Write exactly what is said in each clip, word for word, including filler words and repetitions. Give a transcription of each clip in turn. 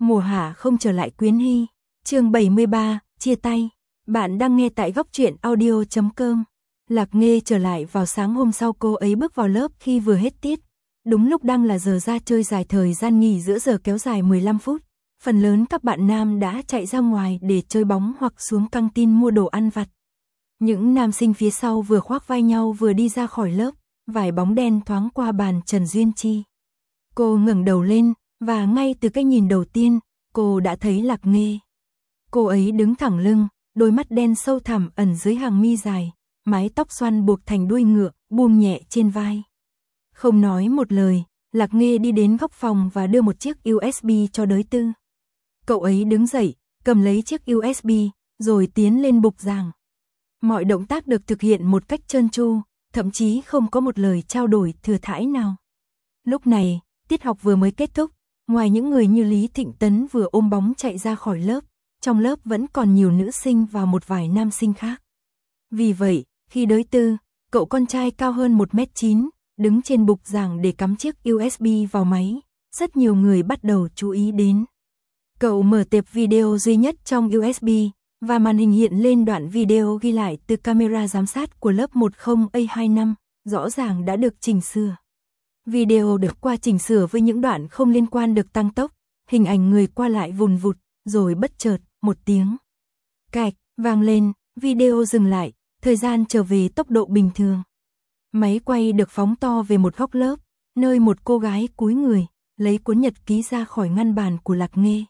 Mùa hạ không trở lại Quyến Hy. Chương bảy mươi ba, chia tay. Bạn đang nghe tại góc truyện audio chấm com. Lạc Nghê trở lại vào sáng hôm sau, cô ấy bước vào lớp khi vừa hết tiết. Đúng lúc đang là giờ ra chơi dài, thời gian nghỉ giữa giờ kéo dài mười lăm phút. Phần lớn các bạn nam đã chạy ra ngoài để chơi bóng hoặc xuống căng tin mua đồ ăn vặt. Những nam sinh phía sau vừa khoác vai nhau vừa đi ra khỏi lớp, vài bóng đen thoáng qua bàn Trần Duyên Chi. Cô ngẩng đầu lên, và ngay từ cái nhìn đầu tiên, cô đã thấy Lạc Nghê. Cô ấy đứng thẳng lưng, đôi mắt đen sâu thẳm ẩn dưới hàng mi dài, mái tóc xoăn buộc thành đuôi ngựa, buông nhẹ trên vai. Không nói một lời, Lạc Nghê đi đến góc phòng và đưa một chiếc u ét bê cho Đới Tư. Cậu ấy đứng dậy, cầm lấy chiếc u ét bê, rồi tiến lên bục giảng. Mọi động tác được thực hiện một cách trơn tru, thậm chí không có một lời trao đổi thừa thãi nào. Lúc này, tiết học vừa mới kết thúc, ngoài những người như Lý Thịnh Tấn vừa ôm bóng chạy ra khỏi lớp, trong lớp vẫn còn nhiều nữ sinh và một vài nam sinh khác. Vì vậy, khi Đới Tư, cậu con trai cao hơn một mét chín, đứng trên bục giảng để cắm chiếc u ét bê vào máy, rất nhiều người bắt đầu chú ý đến. Cậu mở tệp video duy nhất trong u ét bê, và màn hình hiện lên đoạn video ghi lại từ camera giám sát của lớp một không A hai năm, rõ ràng đã được chỉnh sửa. Video được qua chỉnh sửa với những đoạn không liên quan được tăng tốc, hình ảnh người qua lại vùn vụt, rồi bất chợt, một tiếng cạch vang lên, video dừng lại, thời gian trở về tốc độ bình thường. Máy quay được phóng to về một góc lớp, nơi một cô gái cúi người, lấy cuốn nhật ký ra khỏi ngăn bàn của Lạc Nghê.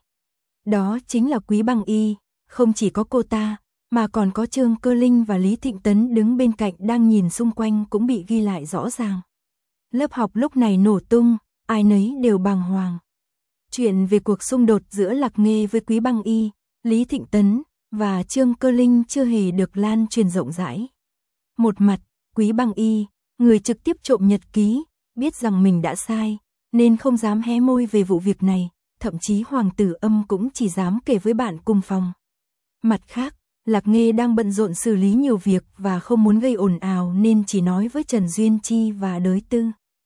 Đó chính là Quý Băng Y, không chỉ có cô ta, mà còn có Trương Cơ Linh và Lý Thịnh Tấn đứng bên cạnh đang nhìn xung quanh cũng bị ghi lại rõ ràng. Lớp học lúc này nổ tung, ai nấy đều bàng hoàng. Chuyện về cuộc xung đột giữa Lạc Nghê với Quý Băng Y, Lý Thịnh Tấn và Trương Cơ Linh chưa hề được lan truyền rộng rãi. Một mặt, Quý Băng Y, người trực tiếp trộm nhật ký, biết rằng mình đã sai, nên không dám hé môi về vụ việc này, thậm chí Hoàng Tử Âm cũng chỉ dám kể với bạn cùng phòng. Mặt khác, Lạc Nghê đang bận rộn xử lý nhiều việc và không muốn gây ồn ào nên chỉ nói với Trần Duyên Chi và Đới Tư.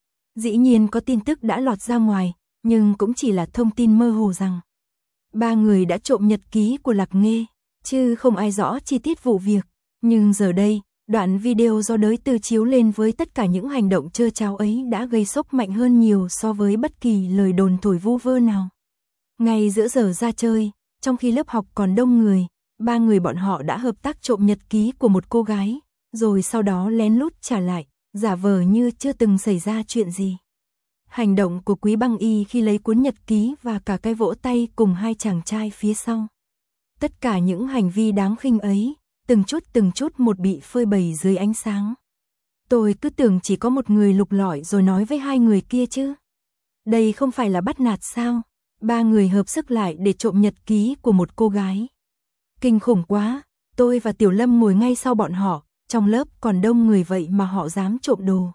Dĩ nhiên có tin tức đã lọt ra ngoài, nhưng cũng chỉ là thông tin mơ hồ rằng ba người đã trộm nhật ký của Lạc Nghê, chứ không ai rõ chi tiết vụ việc. Nhưng giờ đây, đoạn video do Đới Tư chiếu lên với tất cả những hành động trơ tráo ấy đã gây sốc mạnh hơn nhiều so với bất kỳ lời đồn thổi vu vơ nào. Ngay giữa giờ ra chơi, trong khi lớp học còn đông người, ba người bọn họ đã hợp tác trộm nhật ký của một cô gái, rồi sau đó lén lút trả lại, giả vờ như chưa từng xảy ra chuyện gì. Hành động của Quý Băng Y khi lấy cuốn nhật ký và cả cái vỗ tay cùng hai chàng trai phía sau. Tất cả những hành vi đáng khinh ấy, từng chút từng chút một bị phơi bày dưới ánh sáng. Tôi cứ tưởng chỉ có một người lục lọi rồi nói với hai người kia chứ. Đây không phải là bắt nạt sao? Ba người hợp sức lại để trộm nhật ký của một cô gái. Kinh khủng quá, tôi và Tiểu Lâm ngồi ngay sau bọn họ, trong lớp còn đông người vậy mà họ dám trộm đồ.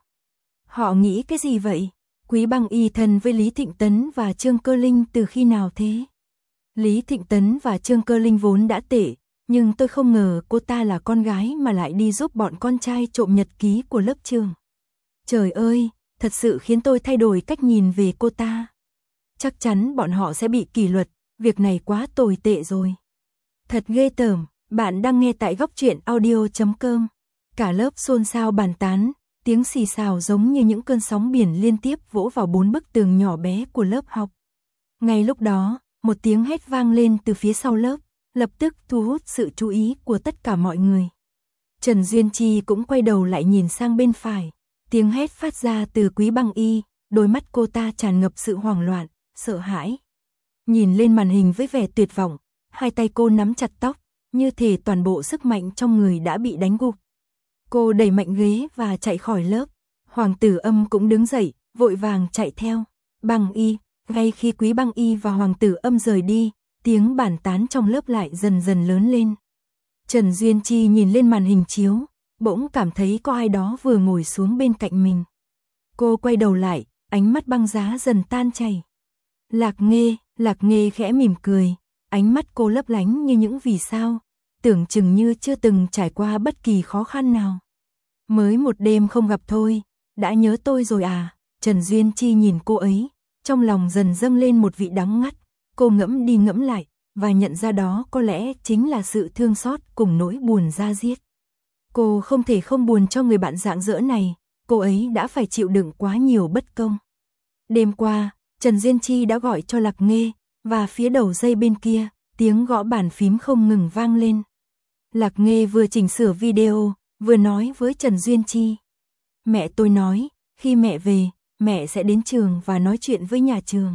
Họ nghĩ cái gì vậy? Quý Băng Y thân với Lý Thịnh Tấn và Trương Cơ Linh từ khi nào thế? Lý Thịnh Tấn và Trương Cơ Linh vốn đã tệ, nhưng tôi không ngờ cô ta là con gái mà lại đi giúp bọn con trai trộm nhật ký của lớp trường. Trời ơi, thật sự khiến tôi thay đổi cách nhìn về cô ta. Chắc chắn bọn họ sẽ bị kỷ luật, việc này quá tồi tệ rồi. Thật ghê tởm, bạn đang nghe tại góc truyện audio chấm com. Cả lớp xôn xao bàn tán, tiếng xì xào giống như những cơn sóng biển liên tiếp vỗ vào bốn bức tường nhỏ bé của lớp học. Ngay lúc đó, một tiếng hét vang lên từ phía sau lớp, lập tức thu hút sự chú ý của tất cả mọi người. Trần Duyên Chi cũng quay đầu lại nhìn sang bên phải, tiếng hét phát ra từ Quý Băng Y, đôi mắt cô ta tràn ngập sự hoảng loạn, sợ hãi. Nhìn lên màn hình với vẻ tuyệt vọng, hai tay cô nắm chặt tóc, như thể toàn bộ sức mạnh trong người đã bị đánh gục. Cô đẩy mạnh ghế và chạy khỏi lớp. Hoàng Tử Âm cũng đứng dậy, vội vàng chạy theo. Băng Y, ngay khi Quý Băng Y và Hoàng Tử Âm rời đi, tiếng bàn tán trong lớp lại dần dần lớn lên. Trần Duyên Chi nhìn lên màn hình chiếu, bỗng cảm thấy có ai đó vừa ngồi xuống bên cạnh mình. Cô quay đầu lại, ánh mắt băng giá dần tan chảy. Lạc Nghê, Lạc Nghê khẽ mỉm cười, ánh mắt cô lấp lánh như những vì sao, tưởng chừng như chưa từng trải qua bất kỳ khó khăn nào. Mới một đêm không gặp thôi, đã nhớ tôi rồi à? Trần Duyên Chi nhìn cô ấy, trong lòng dần dâng lên một vị đắng ngắt. cô ngẫm đi ngẫm lại, và nhận ra đó có lẽ chính là sự thương xót cùng nỗi buồn da diết. Cô không thể không buồn cho người bạn rạng rỡ này, cô ấy đã phải chịu đựng quá nhiều bất công. Đêm qua, Trần Duyên Chi đã gọi cho Lạc Nghê, và phía đầu dây bên kia, tiếng gõ bàn phím không ngừng vang lên. Lạc Nghê vừa chỉnh sửa video, vừa nói với Trần Duyên Chi. Mẹ tôi nói, khi mẹ về, mẹ sẽ đến trường và nói chuyện với nhà trường.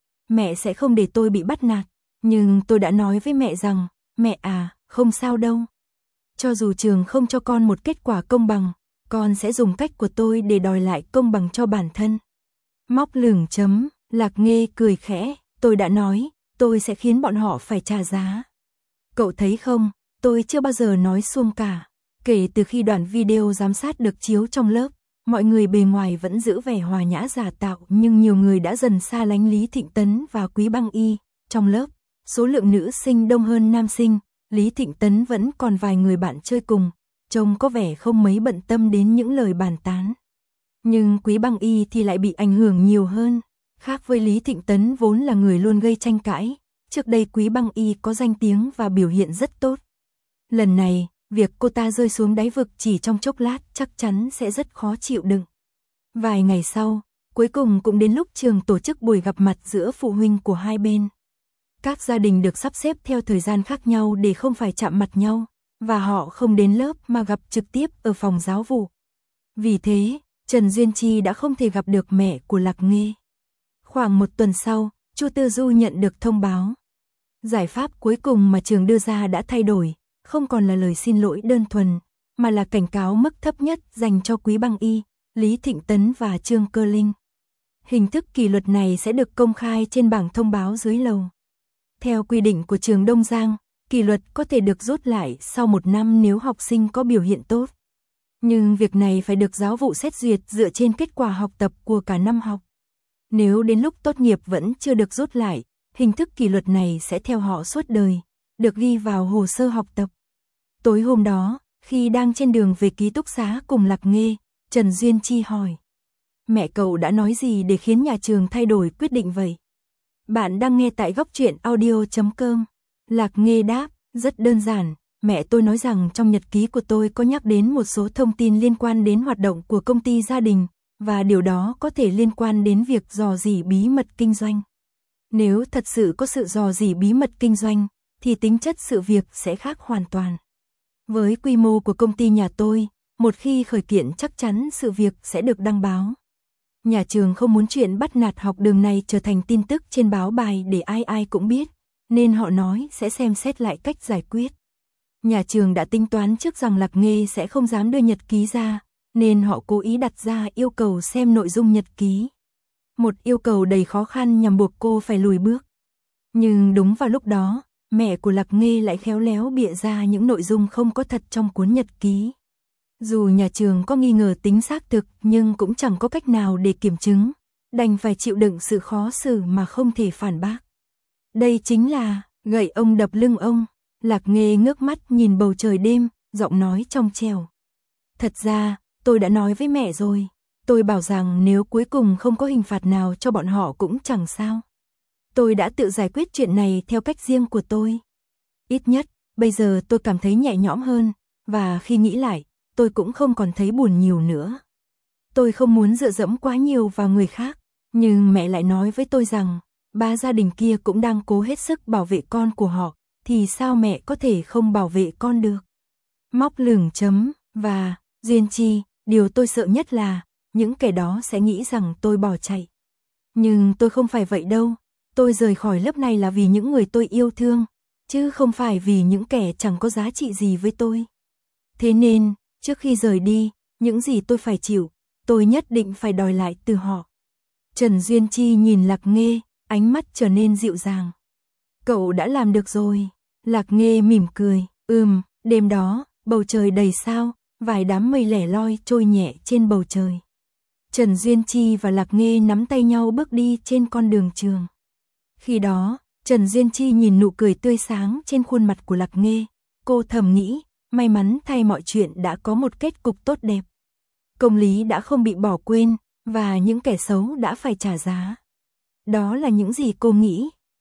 Mẹ sẽ không để tôi bị bắt nạt, nhưng tôi đã nói với mẹ rằng, mẹ à, không sao đâu. Cho dù trường không cho con một kết quả công bằng, con sẽ dùng cách của tôi để đòi lại công bằng cho bản thân. Móc lửng chấm, Lạc Nghê cười khẽ, tôi đã nói, tôi sẽ khiến bọn họ phải trả giá. Cậu thấy không, tôi chưa bao giờ nói suông cả. Kể từ khi đoạn video giám sát được chiếu trong lớp, mọi người bề ngoài vẫn giữ vẻ hòa nhã giả tạo, nhưng nhiều người đã dần xa lánh Lý Thịnh Tấn và Quý Băng Y. Trong lớp, số lượng nữ sinh đông hơn nam sinh, Lý Thịnh Tấn vẫn còn vài người bạn chơi cùng, trông có vẻ không mấy bận tâm đến những lời bàn tán. Nhưng Quý Băng Y thì lại bị ảnh hưởng nhiều hơn. Khác với Lý Thịnh Tấn vốn là người luôn gây tranh cãi, trước đây Quý Băng Y có danh tiếng và biểu hiện rất tốt. Lần này, việc cô ta rơi xuống đáy vực chỉ trong chốc lát chắc chắn sẽ rất khó chịu đựng. Vài ngày sau, cuối cùng cũng đến lúc trường tổ chức buổi gặp mặt giữa phụ huynh của hai bên. Các gia đình được sắp xếp theo thời gian khác nhau để không phải chạm mặt nhau, và họ không đến lớp mà gặp trực tiếp ở phòng giáo vụ. Vì thế, Trần Duyên Chi đã không thể gặp được mẹ của Lạc Nghê. Khoảng một tuần sau, Chu Tư Du nhận được thông báo. Giải pháp cuối cùng mà trường đưa ra đã thay đổi, không còn là lời xin lỗi đơn thuần, mà là cảnh cáo mức thấp nhất dành cho Quý Băng Y, Lý Thịnh Tấn và Trương Cơ Linh. Hình thức kỷ luật này sẽ được công khai trên bảng thông báo dưới lầu. Theo quy định của trường Đông Giang, kỷ luật có thể được rút lại sau một năm nếu học sinh có biểu hiện tốt. Nhưng việc này phải được giáo vụ xét duyệt dựa trên kết quả học tập của cả năm học. Nếu đến lúc tốt nghiệp vẫn chưa được rút lại, hình thức kỷ luật này sẽ theo họ suốt đời, được ghi vào hồ sơ học tập. Tối hôm đó, khi đang trên đường về ký túc xá cùng Lạc Nghê, Trần Duyên Chi hỏi. Mẹ cậu đã nói gì để khiến nhà trường thay đổi quyết định vậy? Bạn đang nghe tại góc truyện audio chấm com. Lạc Nghê đáp, rất đơn giản, mẹ tôi nói rằng trong nhật ký của tôi có nhắc đến một số thông tin liên quan đến hoạt động của công ty gia đình, và điều đó có thể liên quan đến việc rò rỉ bí mật kinh doanh. Nếu thật sự có sự rò rỉ bí mật kinh doanh, thì tính chất sự việc sẽ khác hoàn toàn. Với quy mô của công ty nhà tôi, một khi khởi kiện chắc chắn sự việc sẽ được đăng báo. Nhà trường không muốn chuyện bắt nạt học đường này trở thành tin tức trên báo bài để ai ai cũng biết, nên họ nói sẽ xem xét lại cách giải quyết. Nhà trường đã tính toán trước rằng Lạc Nghê sẽ không dám đưa nhật ký ra, nên họ cố ý đặt ra yêu cầu xem nội dung nhật ký. Một yêu cầu đầy khó khăn nhằm buộc cô phải lùi bước. Nhưng đúng vào lúc đó, mẹ của Lạc Nghê lại khéo léo bịa ra những nội dung không có thật trong cuốn nhật ký. Dù nhà trường có nghi ngờ tính xác thực nhưng cũng chẳng có cách nào để kiểm chứng, đành phải chịu đựng sự khó xử mà không thể phản bác. Đây chính là gậy ông đập lưng ông. Lạc Nghê ngước mắt nhìn bầu trời đêm, giọng nói trong trẻo. Thật ra, tôi đã nói với mẹ rồi, tôi bảo rằng nếu cuối cùng không có hình phạt nào cho bọn họ cũng chẳng sao. Tôi đã tự giải quyết chuyện này theo cách riêng của tôi. Ít nhất, bây giờ tôi cảm thấy nhẹ nhõm hơn, và khi nghĩ lại, tôi cũng không còn thấy buồn nhiều nữa. Tôi không muốn dựa dẫm quá nhiều vào người khác, nhưng mẹ lại nói với tôi rằng, ba gia đình kia cũng đang cố hết sức bảo vệ con của họ, thì sao mẹ có thể không bảo vệ con được? Móc lửng chấm, và, Duyên Chi, điều tôi sợ nhất là, những kẻ đó sẽ nghĩ rằng tôi bỏ chạy. Nhưng tôi không phải vậy đâu, tôi rời khỏi lớp này là vì những người tôi yêu thương, chứ không phải vì những kẻ chẳng có giá trị gì với tôi. Thế nên, trước khi rời đi, những gì tôi phải chịu, tôi nhất định phải đòi lại từ họ. Trần Duyên Chi nhìn Lạc Nghê, ánh mắt trở nên dịu dàng. Cậu đã làm được rồi. Lạc Nghê mỉm cười, ừm, đêm đó, bầu trời đầy sao, vài đám mây lẻ loi trôi nhẹ trên bầu trời. Trần Duyên Chi và Lạc Nghê nắm tay nhau bước đi trên con đường trường. Khi đó, Trần Duyên Chi nhìn nụ cười tươi sáng trên khuôn mặt của Lạc Nghê. Cô thầm nghĩ, may mắn thay mọi chuyện đã có một kết cục tốt đẹp. Công lý đã không bị bỏ quên, và những kẻ xấu đã phải trả giá. Đó là những gì cô nghĩ.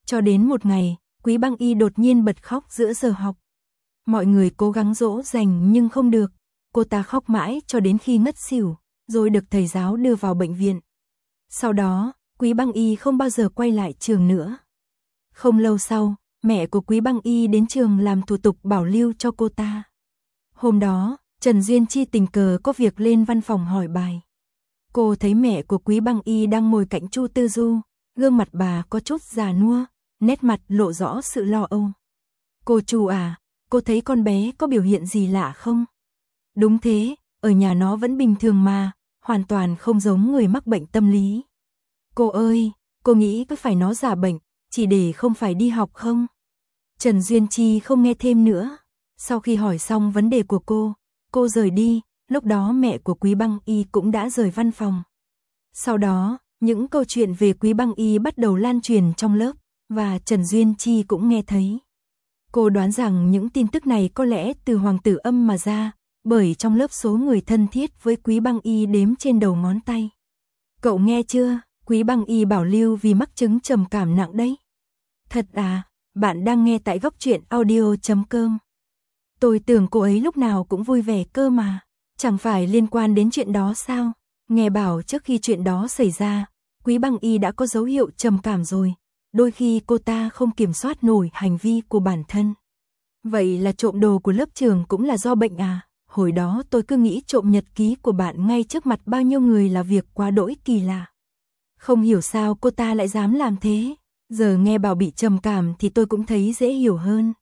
Cho đến một ngày, Quý Băng Y đột nhiên bật khóc giữa giờ học. Mọi người cố gắng dỗ dành nhưng không được, cô ta khóc mãi cho đến khi ngất xỉu, rồi được thầy giáo đưa vào bệnh viện. Sau đó, Quý Băng Y không bao giờ quay lại trường nữa. Không lâu sau, mẹ của Quý Băng Y đến trường làm thủ tục bảo lưu cho cô ta. Hôm đó, Trần Duyên Chi tình cờ có việc lên văn phòng hỏi bài. Cô thấy mẹ của Quý Băng Y đang ngồi cạnh Chu Tư Du, gương mặt bà có chút già nua, nét mặt lộ rõ sự lo âu. Cô Chu à, cô thấy con bé có biểu hiện gì lạ không? Đúng thế, ở nhà nó vẫn bình thường mà, hoàn toàn không giống người mắc bệnh tâm lý. Cô ơi, cô nghĩ có phải nó giả bệnh, chỉ để không phải đi học không? Trần Duyên Chi không nghe thêm nữa. Sau khi hỏi xong vấn đề của cô, cô rời đi, lúc đó mẹ của Quý Băng Y cũng đã rời văn phòng. Sau đó, những câu chuyện về Quý Băng Y bắt đầu lan truyền trong lớp, và Trần Duyên Chi cũng nghe thấy. Cô đoán rằng những tin tức này có lẽ từ Hoàng Tử Âm mà ra, bởi trong lớp số người thân thiết với Quý Băng Y đếm trên đầu ngón tay. Cậu nghe chưa, Quý Băng Y bảo lưu vì mắc chứng trầm cảm nặng đấy. Thật à, bạn đang nghe tại góc truyện audio chấm com. Tôi tưởng cô ấy lúc nào cũng vui vẻ cơ mà, chẳng phải liên quan đến chuyện đó sao? Nghe bảo trước khi chuyện đó xảy ra, Quý Băng Y đã có dấu hiệu trầm cảm rồi, đôi khi cô ta không kiểm soát nổi hành vi của bản thân. Vậy là trộm đồ của lớp trường cũng là do bệnh à? Hồi đó tôi cứ nghĩ trộm nhật ký của bạn ngay trước mặt bao nhiêu người là việc quá đỗi kỳ lạ. Không hiểu sao cô ta lại dám làm thế, giờ nghe bảo bị trầm cảm thì tôi cũng thấy dễ hiểu hơn.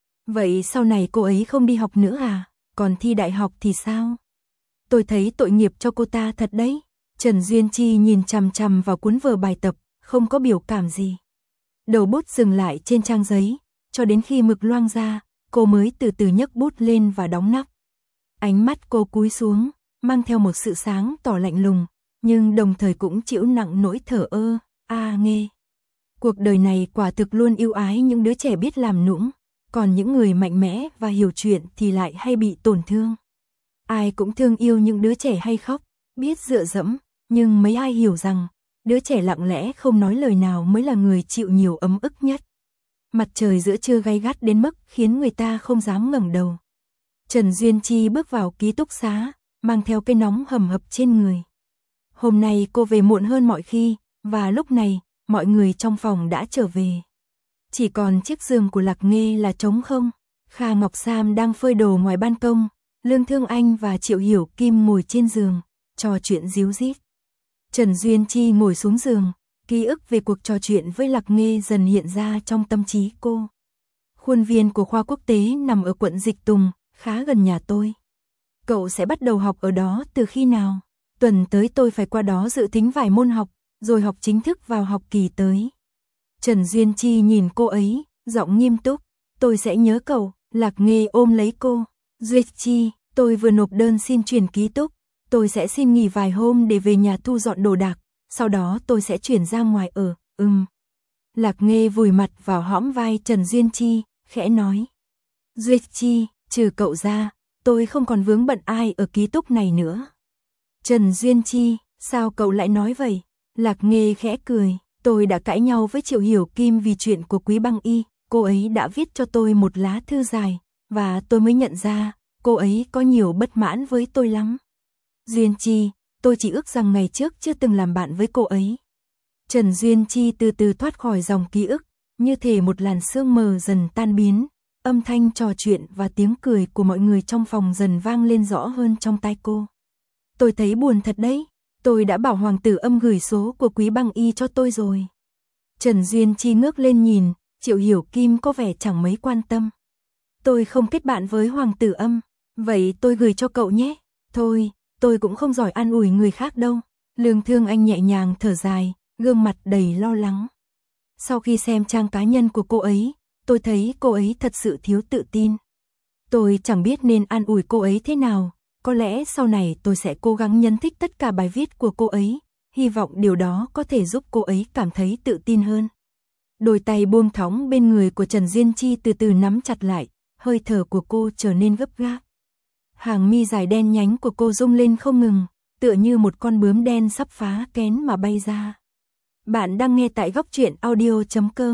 Vậy sau này cô ấy không đi học nữa à? Còn thi đại học thì sao? Tôi thấy tội nghiệp cho cô ta thật đấy. Trần Duyên Chi nhìn chằm chằm vào cuốn vở bài tập, không có biểu cảm gì. Đầu bút dừng lại trên trang giấy, cho đến khi mực loang ra, cô mới từ từ nhấc bút lên và đóng nắp. Ánh mắt cô cúi xuống, mang theo một sự sáng tỏ lạnh lùng, nhưng đồng thời cũng chịu nặng nỗi thở ơ, a nghe. Cuộc đời này quả thực luôn ưu ái những đứa trẻ biết làm nũng, còn những người mạnh mẽ và hiểu chuyện thì lại hay bị tổn thương. Ai cũng thương yêu những đứa trẻ hay khóc, biết dựa dẫm, nhưng mấy ai hiểu rằng, đứa trẻ lặng lẽ không nói lời nào mới là người chịu nhiều ấm ức nhất. Mặt trời giữa trưa gay gắt đến mức khiến người ta không dám ngẩng đầu. Trần Duyên Chi bước vào ký túc xá, mang theo cái nóng hầm hập trên người. Hôm nay cô về muộn hơn mọi khi, và lúc này, mọi người trong phòng đã trở về. Chỉ còn chiếc giường của Lạc Nghê là trống không. Kha Ngọc Sam đang phơi đồ ngoài ban công, Lương Thương Anh và Triệu Hiểu Kim ngồi trên giường, trò chuyện díu dít. Trần Duyên Chi ngồi xuống giường, ký ức về cuộc trò chuyện với Lạc Nghê dần hiện ra trong tâm trí cô. Khuôn viên của khoa quốc tế nằm ở quận Dịch Tùng, khá gần nhà tôi. Cậu sẽ bắt đầu học ở đó từ khi nào? Tuần tới tôi phải qua đó dự thính vài môn học, rồi học chính thức vào học kỳ tới. Trần Duyên Chi nhìn cô ấy, giọng nghiêm túc. Tôi sẽ nhớ cậu. Lạc Nghê ôm lấy cô. Duyệt Chi, tôi vừa nộp đơn xin chuyển ký túc. Tôi sẽ xin nghỉ vài hôm để về nhà thu dọn đồ đạc. Sau đó tôi sẽ chuyển ra ngoài ở. Ừm. Lạc Nghê vùi mặt vào hõm vai Trần Duyên Chi, khẽ nói. Duyệt Chi, trừ cậu ra, tôi không còn vướng bận ai ở ký túc này nữa. Trần Duyên Chi, sao cậu lại nói vậy? Lạc Nghê khẽ cười. Tôi đã cãi nhau với Triệu Hiểu Kim vì chuyện của Quý Băng Y. Cô ấy đã viết cho tôi một lá thư dài, và tôi mới nhận ra, cô ấy có nhiều bất mãn với tôi lắm. Duyên Chi, tôi chỉ ước rằng ngày trước chưa từng làm bạn với cô ấy. Trần Duyên Chi từ từ thoát khỏi dòng ký ức, như thể một làn sương mờ dần tan biến, âm thanh trò chuyện và tiếng cười của mọi người trong phòng dần vang lên rõ hơn trong tai cô. Tôi thấy buồn thật đấy, tôi đã bảo Hoàng Tử Âm gửi số của Quý Băng Y cho tôi rồi. Trần Duyên Chi ngước lên nhìn, Triệu Hiểu Kim có vẻ chẳng mấy quan tâm. Tôi không kết bạn với Hoàng Tử Âm, vậy tôi gửi cho cậu nhé. Thôi, tôi cũng không giỏi an ủi người khác đâu. Lương Thương Anh nhẹ nhàng thở dài, gương mặt đầy lo lắng. Sau khi xem trang cá nhân của cô ấy, tôi thấy cô ấy thật sự thiếu tự tin. Tôi chẳng biết nên an ủi cô ấy thế nào, có lẽ sau này tôi sẽ cố gắng nhấn thích tất cả bài viết của cô ấy, hy vọng điều đó có thể giúp cô ấy cảm thấy tự tin hơn. Đôi tay buông thõng bên người của Trần Duyên Chi từ từ nắm chặt lại, hơi thở của cô trở nên gấp gáp. Hàng mi dài đen nhánh của cô rung lên không ngừng, tựa như một con bướm đen sắp phá kén mà bay ra. Bạn đang nghe tại góc truyện audio chấm com.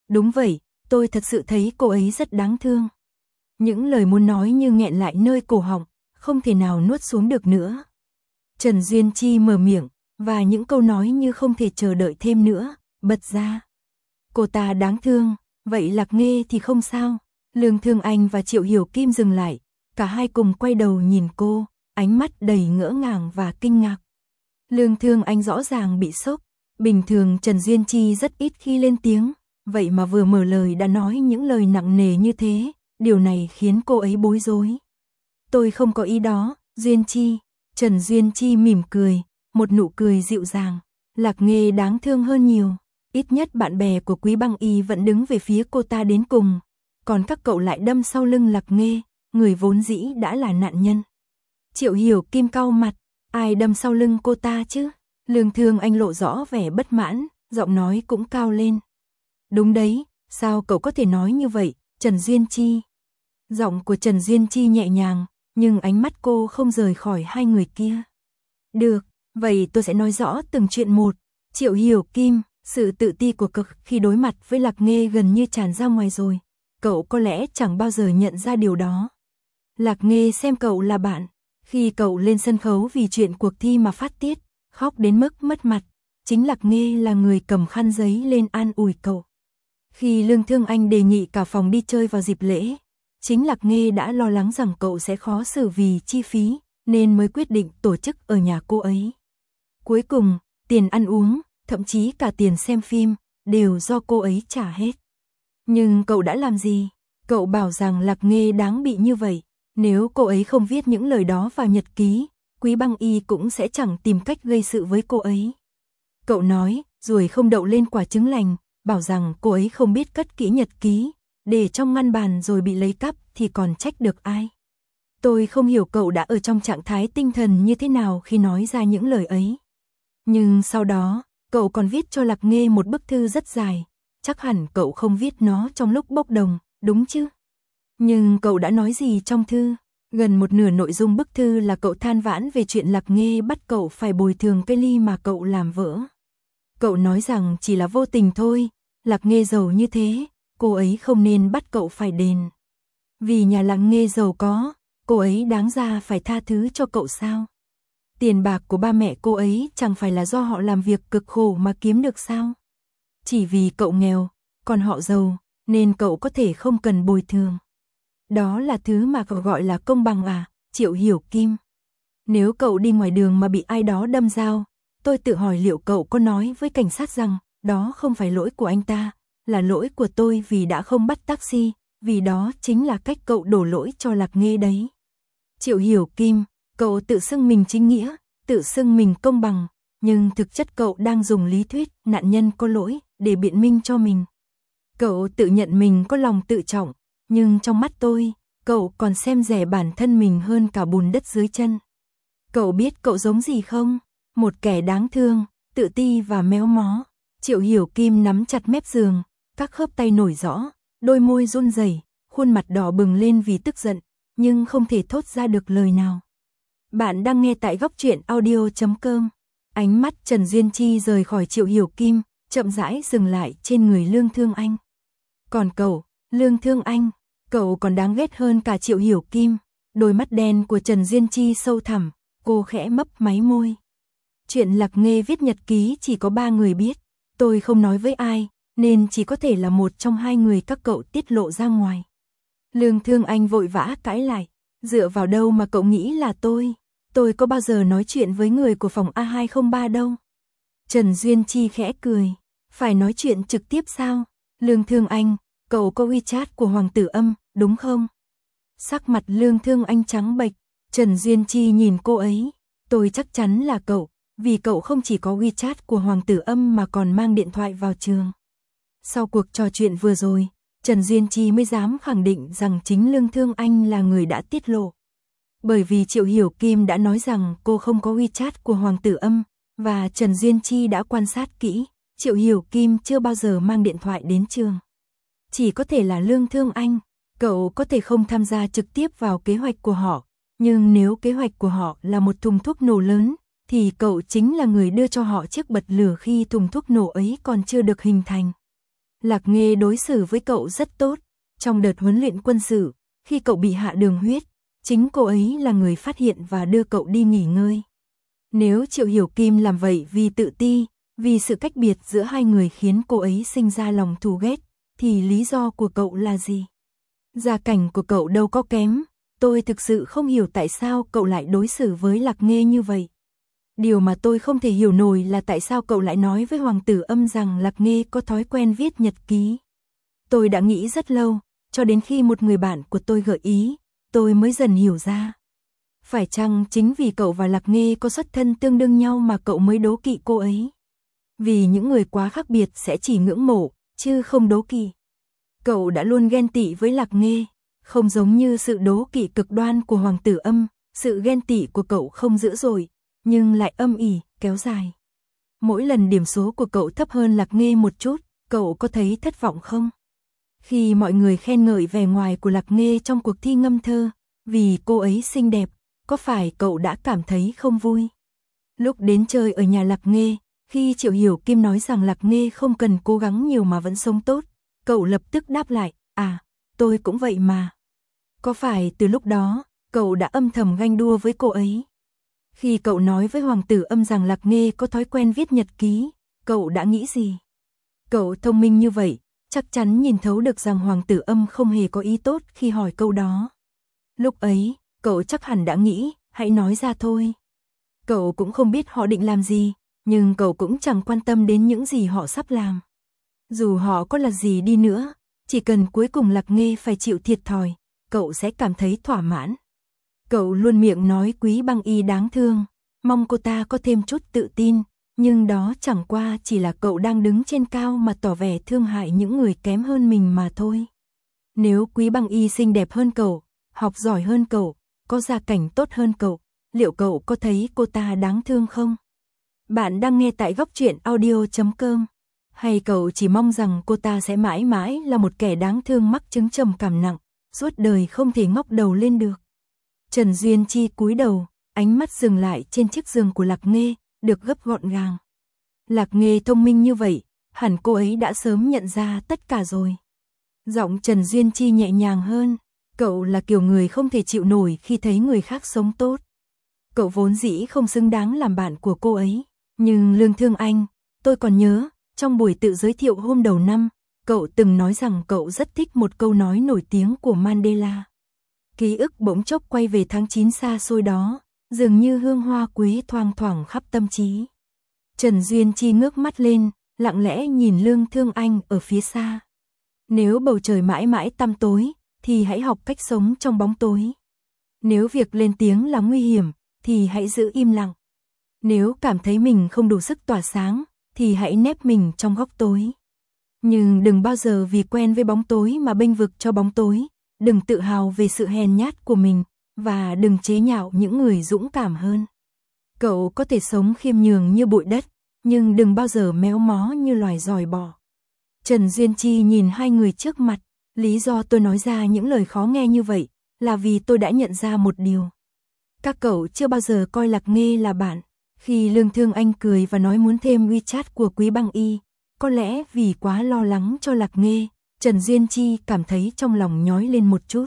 Đúng vậy, tôi thật sự thấy cô ấy rất đáng thương. Những lời muốn nói như nghẹn lại nơi cổ họng, không thể nào nuốt xuống được nữa. Trần Duyên Chi mở miệng, và những câu nói như không thể chờ đợi thêm nữa, bật ra. Cô ta đáng thương, vậy Lạc Nghê thì không sao. Lương Thương Anh và Triệu Hiểu Kim dừng lại, cả hai cùng quay đầu nhìn cô, ánh mắt đầy ngỡ ngàng và kinh ngạc. Lương Thương Anh rõ ràng bị sốc, bình thường Trần Duyên Chi rất ít khi lên tiếng, vậy mà vừa mở lời đã nói những lời nặng nề như thế, điều này khiến cô ấy bối rối. Tôi không có ý đó, Duyên Chi. Trần Duyên Chi mỉm cười, một nụ cười dịu dàng. Lạc Nghê đáng thương hơn nhiều, ít nhất bạn bè của Quý Băng Y vẫn đứng về phía cô ta đến cùng, còn các cậu lại đâm sau lưng Lạc Nghê, người vốn dĩ đã là nạn nhân. Triệu Hiểu Kim cau mặt, ai đâm sau lưng cô ta chứ? Lương Thương Anh lộ rõ vẻ bất mãn, giọng nói cũng cao lên. Đúng đấy, sao cậu có thể nói như vậy, Trần Duyên Chi? Giọng của Trần Duyên Chi nhẹ nhàng, nhưng ánh mắt cô không rời khỏi hai người kia. Được, vậy tôi sẽ nói rõ từng chuyện một. Triệu Hiểu Kim, sự tự ti của cậu khi đối mặt với Lạc Nghê gần như tràn ra ngoài rồi. Cậu có lẽ chẳng bao giờ nhận ra điều đó. Lạc Nghê xem cậu là bạn. Khi cậu lên sân khấu vì chuyện cuộc thi mà phát tiết, khóc đến mức mất mặt, chính Lạc Nghê là người cầm khăn giấy lên an ủi cậu. Khi Lương Thương Anh đề nghị cả phòng đi chơi vào dịp lễ, chính Lạc Nghê đã lo lắng rằng cậu sẽ khó xử vì chi phí, nên mới quyết định tổ chức ở nhà cô ấy. Cuối cùng, tiền ăn uống, thậm chí cả tiền xem phim, đều do cô ấy trả hết. Nhưng cậu đã làm gì? Cậu bảo rằng Lạc Nghê đáng bị như vậy. Nếu cô ấy không viết những lời đó vào nhật ký, Quý Băng Y cũng sẽ chẳng tìm cách gây sự với cô ấy. Cậu nói, ruồi không đậu lên quả trứng lành, bảo rằng cô ấy không biết cất kỹ nhật ký, để trong ngăn bàn rồi bị lấy cắp thì còn trách được ai. Tôi không hiểu cậu đã ở trong trạng thái tinh thần như thế nào khi nói ra những lời ấy. Nhưng sau đó, cậu còn viết cho Lạc Nghê một bức thư rất dài, chắc hẳn cậu không viết nó trong lúc bốc đồng, đúng chứ? Nhưng cậu đã nói gì trong thư? Gần một nửa nội dung bức thư là cậu than vãn về chuyện Lạc Nghê bắt cậu phải bồi thường cái ly mà cậu làm vỡ. Cậu nói rằng chỉ là vô tình thôi, Lạc Nghê giàu như thế, cô ấy không nên bắt cậu phải đền. Vì nhà Lạc Nghê giàu có, cô ấy đáng ra phải tha thứ cho cậu sao? Tiền bạc của ba mẹ cô ấy chẳng phải là do họ làm việc cực khổ mà kiếm được sao? Chỉ vì cậu nghèo, còn họ giàu, nên cậu có thể không cần bồi thường. Đó là thứ mà cậu gọi là công bằng à, Triệu Hiểu Kim? Nếu cậu đi ngoài đường mà bị ai đó đâm dao, tôi tự hỏi liệu cậu có nói với cảnh sát rằng đó không phải lỗi của anh ta, là lỗi của tôi vì đã không bắt taxi, vì đó chính là cách cậu đổ lỗi cho Lạc Nghê đấy. Triệu Hiểu Kim, cậu tự xưng mình chính nghĩa, tự xưng mình công bằng, nhưng thực chất cậu đang dùng lý thuyết nạn nhân có lỗi để biện minh cho mình. Cậu tự nhận mình có lòng tự trọng, nhưng trong mắt tôi, cậu còn xem rẻ bản thân mình hơn cả bùn đất dưới chân. Cậu biết cậu giống gì không? Một kẻ đáng thương, tự ti và méo mó. Triệu Hiểu Kim nắm chặt mép giường, các khớp tay nổi rõ, đôi môi run rẩy, khuôn mặt đỏ bừng lên vì tức giận, nhưng không thể thốt ra được lời nào. Bạn đang nghe tại góc truyện audio chấm com. Ánh mắt Trần Duyên Chi rời khỏi Triệu Hiểu Kim, chậm rãi dừng lại trên người Lương Thương Anh. Còn cậu, Lương Thương Anh, cậu còn đáng ghét hơn cả Triệu Hiểu Kim. Đôi mắt đen của Trần Duyên Chi sâu thẳm, cô khẽ mấp máy môi. Chuyện Lạc Nghê viết nhật ký chỉ có ba người biết, tôi không nói với ai, nên chỉ có thể là một trong hai người các cậu tiết lộ ra ngoài. Lương Thương Anh vội vã cãi lại, dựa vào đâu mà cậu nghĩ là tôi? Tôi có bao giờ nói chuyện với người của phòng A hai không ba đâu. Trần Duyên Chi khẽ cười, phải nói chuyện trực tiếp sao? Lương Thương Anh, cậu có WeChat của Hoàng Tử Âm, đúng không? Sắc mặt Lương Thương Anh trắng bệch, Trần Duyên Chi nhìn cô ấy, tôi chắc chắn là cậu, vì cậu không chỉ có WeChat của Hoàng Tử Âm mà còn mang điện thoại vào trường. Sau cuộc trò chuyện vừa rồi, Trần Duyên Chi mới dám khẳng định rằng chính Lương Thương Anh là người đã tiết lộ. Bởi vì Triệu Hiểu Kim đã nói rằng cô không có WeChat của Hoàng Tử Âm, và Trần Duyên Chi đã quan sát kỹ, Triệu Hiểu Kim chưa bao giờ mang điện thoại đến trường. Chỉ có thể là Lương Thương Anh, cậu có thể không tham gia trực tiếp vào kế hoạch của họ, nhưng nếu kế hoạch của họ là một thùng thuốc nổ lớn, thì cậu chính là người đưa cho họ chiếc bật lửa khi thùng thuốc nổ ấy còn chưa được hình thành. Lạc Nghê đối xử với cậu rất tốt. Trong đợt huấn luyện quân sự, khi cậu bị hạ đường huyết, chính cô ấy là người phát hiện và đưa cậu đi nghỉ ngơi. Nếu Triệu Hiểu Kim làm vậy vì tự ti, vì sự cách biệt giữa hai người khiến cô ấy sinh ra lòng thù ghét, thì lý do của cậu là gì? Gia cảnh của cậu đâu có kém, tôi thực sự không hiểu tại sao cậu lại đối xử với Lạc Nghê như vậy. Điều mà tôi không thể hiểu nổi là tại sao cậu lại nói với Hoàng tử Âm rằng Lạc Nghê có thói quen viết nhật ký. Tôi đã nghĩ rất lâu, cho đến khi một người bạn của tôi gợi ý, tôi mới dần hiểu ra. Phải chăng chính vì cậu và Lạc Nghê có xuất thân tương đương nhau mà cậu mới đố kỵ cô ấy? Vì những người quá khác biệt sẽ chỉ ngưỡng mộ, chứ không đố kỵ. Cậu đã luôn ghen tị với Lạc Nghê, không giống như sự đố kỵ cực đoan của Hoàng tử Âm, sự ghen tị của cậu không dữ dội, nhưng lại âm ỉ, kéo dài. Mỗi lần điểm số của cậu thấp hơn Lạc Nghê một chút, cậu có thấy thất vọng không? Khi mọi người khen ngợi vẻ ngoài của Lạc Nghê trong cuộc thi ngâm thơ, vì cô ấy xinh đẹp, có phải cậu đã cảm thấy không vui? Lúc đến chơi ở nhà Lạc Nghê, khi Triệu Hiểu Kim nói rằng Lạc Nghê không cần cố gắng nhiều mà vẫn sống tốt, cậu lập tức đáp lại, à, tôi cũng vậy mà. Có phải từ lúc đó, cậu đã âm thầm ganh đua với cô ấy? Khi cậu nói với Hoàng tử Âm rằng Lạc Nghê có thói quen viết nhật ký, cậu đã nghĩ gì? Cậu thông minh như vậy, chắc chắn nhìn thấu được rằng Hoàng tử Âm không hề có ý tốt khi hỏi câu đó. Lúc ấy, cậu chắc hẳn đã nghĩ, hãy nói ra thôi. Cậu cũng không biết họ định làm gì, nhưng cậu cũng chẳng quan tâm đến những gì họ sắp làm. Dù họ có là gì đi nữa, chỉ cần cuối cùng Lạc Nghê phải chịu thiệt thòi, cậu sẽ cảm thấy thỏa mãn. Cậu luôn miệng nói Quý Băng Y đáng thương, mong cô ta có thêm chút tự tin, nhưng đó chẳng qua chỉ là cậu đang đứng trên cao mà tỏ vẻ thương hại những người kém hơn mình mà thôi. Nếu Quý Băng Y xinh đẹp hơn cậu, học giỏi hơn cậu, có gia cảnh tốt hơn cậu, liệu cậu có thấy cô ta đáng thương không? Bạn đang nghe tại góc truyện audio chấm com. Hay cậu chỉ mong rằng cô ta sẽ mãi mãi là một kẻ đáng thương mắc chứng trầm cảm nặng, suốt đời không thể ngóc đầu lên được? Trần Duyên Chi cúi đầu, ánh mắt dừng lại trên chiếc giường của Lạc Nghê, được gấp gọn gàng. Lạc Nghê thông minh như vậy, hẳn cô ấy đã sớm nhận ra tất cả rồi. Giọng Trần Duyên Chi nhẹ nhàng hơn, cậu là kiểu người không thể chịu nổi khi thấy người khác sống tốt. Cậu vốn dĩ không xứng đáng làm bạn của cô ấy, nhưng Lương Thương Anh, tôi còn nhớ, trong buổi tự giới thiệu hôm đầu năm, cậu từng nói rằng cậu rất thích một câu nói nổi tiếng của Mandela. Ký ức bỗng chốc quay về tháng chín xa xôi đó, dường như hương hoa quế thoang thoảng khắp tâm trí. Trần Duyên Chi ngước mắt lên, lặng lẽ nhìn Lương Thương Anh ở phía xa. Nếu bầu trời mãi mãi tăm tối, thì hãy học cách sống trong bóng tối. Nếu việc lên tiếng là nguy hiểm, thì hãy giữ im lặng. Nếu cảm thấy mình không đủ sức tỏa sáng, thì hãy nép mình trong góc tối. Nhưng đừng bao giờ vì quen với bóng tối mà bênh vực cho bóng tối. Đừng tự hào về sự hèn nhát của mình, và đừng chế nhạo những người dũng cảm hơn. Cậu có thể sống khiêm nhường như bụi đất, nhưng đừng bao giờ méo mó như loài giòi bò. Trần Duyên Chi nhìn hai người trước mặt, lý do tôi nói ra những lời khó nghe như vậy, là vì tôi đã nhận ra một điều. Các cậu chưa bao giờ coi Lạc Nghê là bạn. Khi Lương Thương Anh cười và nói muốn thêm WeChat của Quý Băng Y, có lẽ vì quá lo lắng cho Lạc Nghê, Trần Duyên Chi cảm thấy trong lòng nhói lên một chút.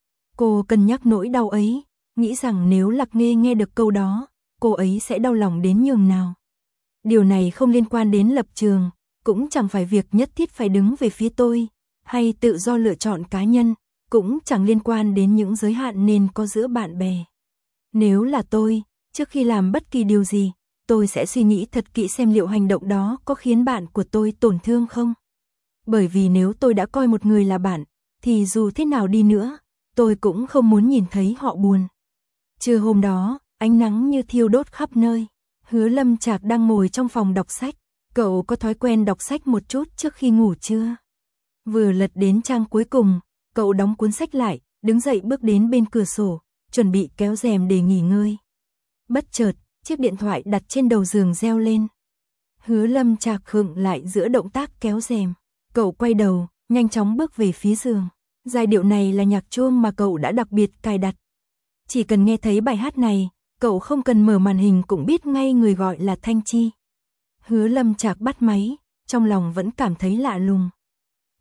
Cô cân nhắc nỗi đau ấy, nghĩ rằng nếu Lạc Nghê nghe được câu đó, cô ấy sẽ đau lòng đến nhường nào. Điều này không liên quan đến lập trường, cũng chẳng phải việc nhất thiết phải đứng về phía tôi, hay tự do lựa chọn cá nhân, cũng chẳng liên quan đến những giới hạn nên có giữa bạn bè. Nếu là tôi, trước khi làm bất kỳ điều gì, tôi sẽ suy nghĩ thật kỹ xem liệu hành động đó có khiến bạn của tôi tổn thương không. Bởi vì nếu tôi đã coi một người là bạn, thì dù thế nào đi nữa, tôi cũng không muốn nhìn thấy họ buồn. Trưa hôm đó, ánh nắng như thiêu đốt khắp nơi. Hứa Lâm Trạc đang ngồi trong phòng đọc sách. Cậu có thói quen đọc sách một chút trước khi ngủ chưa? Vừa lật đến trang cuối cùng, cậu đóng cuốn sách lại, đứng dậy bước đến bên cửa sổ, chuẩn bị kéo rèm để nghỉ ngơi. Bất chợt, chiếc điện thoại đặt trên đầu giường reo lên. Hứa Lâm Trạc khựng lại giữa động tác kéo rèm. Cậu quay đầu, nhanh chóng bước về phía giường. Giai điệu này là nhạc chuông mà cậu đã đặc biệt cài đặt. Chỉ cần nghe thấy bài hát này, cậu không cần mở màn hình cũng biết ngay người gọi là Thanh Chi. Hứa Lâm Trạc bắt máy, trong lòng vẫn cảm thấy lạ lùng.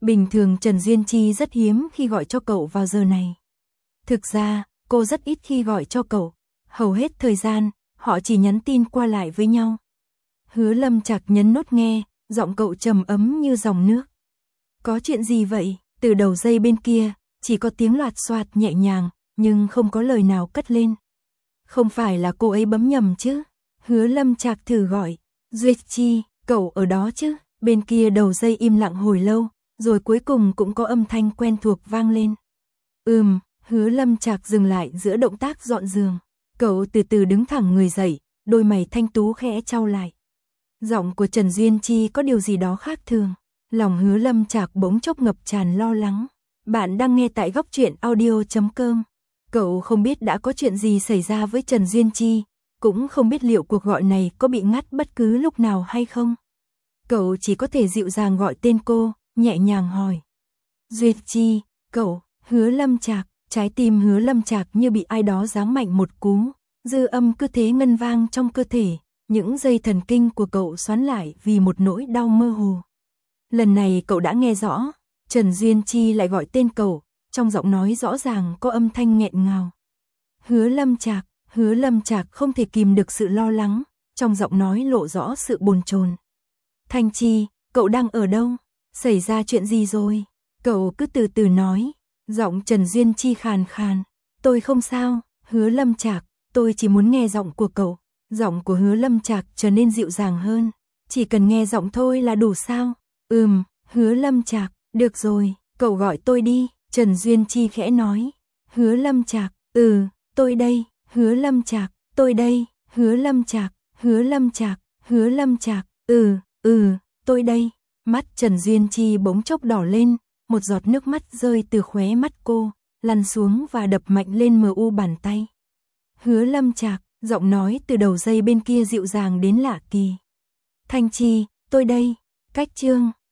Bình thường Trần Duyên Chi rất hiếm khi gọi cho cậu vào giờ này. Thực ra, cô rất ít khi gọi cho cậu. Hầu hết thời gian, họ chỉ nhắn tin qua lại với nhau. Hứa Lâm Trạc nhấn nút nghe, giọng cậu trầm ấm như dòng nước. Có chuyện gì vậy? Từ đầu dây bên kia, chỉ có tiếng loạt soạt nhẹ nhàng, nhưng không có lời nào cất lên. Không phải là cô ấy bấm nhầm chứ? Hứa Lâm Trạc thử gọi. Duyệt Chi, cậu ở đó chứ? Bên kia đầu dây im lặng hồi lâu, rồi cuối cùng cũng có âm thanh quen thuộc vang lên. Ừm, Hứa Lâm Trạc dừng lại giữa động tác dọn giường. Cậu từ từ đứng thẳng người dậy, đôi mày thanh tú khẽ chau lại. Giọng của Trần Duyên Chi có điều gì đó khác thường. Lòng Hứa Lâm Trạc bỗng chốc ngập tràn lo lắng. Bạn đang nghe tại góc truyện audio chấm com. Cậu không biết đã có chuyện gì xảy ra với Trần Duyên Chi, cũng không biết liệu cuộc gọi này có bị ngắt bất cứ lúc nào hay không. Cậu chỉ có thể dịu dàng gọi tên cô, nhẹ nhàng hỏi. Duyệt Chi, cậu, Hứa Lâm Trạc, trái tim Hứa Lâm Trạc như bị ai đó giáng mạnh một cú, dư âm cứ thế ngân vang trong cơ thể, những dây thần kinh của cậu xoắn lại vì một nỗi đau mơ hồ. Lần này cậu đã nghe rõ, Trần Duyên Chi lại gọi tên cậu, trong giọng nói rõ ràng có âm thanh nghẹn ngào. Hứa Lâm Trạc, Hứa Lâm Trạc không thể kìm được sự lo lắng, trong giọng nói lộ rõ sự bồn chồn. Thanh Chi, cậu đang ở đâu? Xảy ra chuyện gì rồi? Cậu cứ từ từ nói, giọng Trần Duyên Chi khàn khàn. Tôi không sao, Hứa Lâm Trạc, tôi chỉ muốn nghe giọng của cậu. Giọng của Hứa Lâm Trạc trở nên dịu dàng hơn. Chỉ cần nghe giọng thôi là đủ sao? Ừm, Hứa Lâm Trạc, được rồi, cậu gọi tôi đi. Trần Duyên Chi khẽ nói. Hứa Lâm Trạc, ừ, tôi đây. Hứa Lâm Trạc, tôi đây. Hứa Lâm Trạc, Hứa Lâm Trạc, Hứa Lâm Trạc, ừ, ừ, tôi đây. Mắt Trần Duyên Chi bỗng chốc đỏ lên, một giọt nước mắt rơi từ khóe mắt cô, lăn xuống và đập mạnh lên mờ u bàn tay. Hứa Lâm Trạc, giọng nói từ đầu dây bên kia dịu dàng đến lạ kỳ. Thanh Chi, tôi đây. Cách chương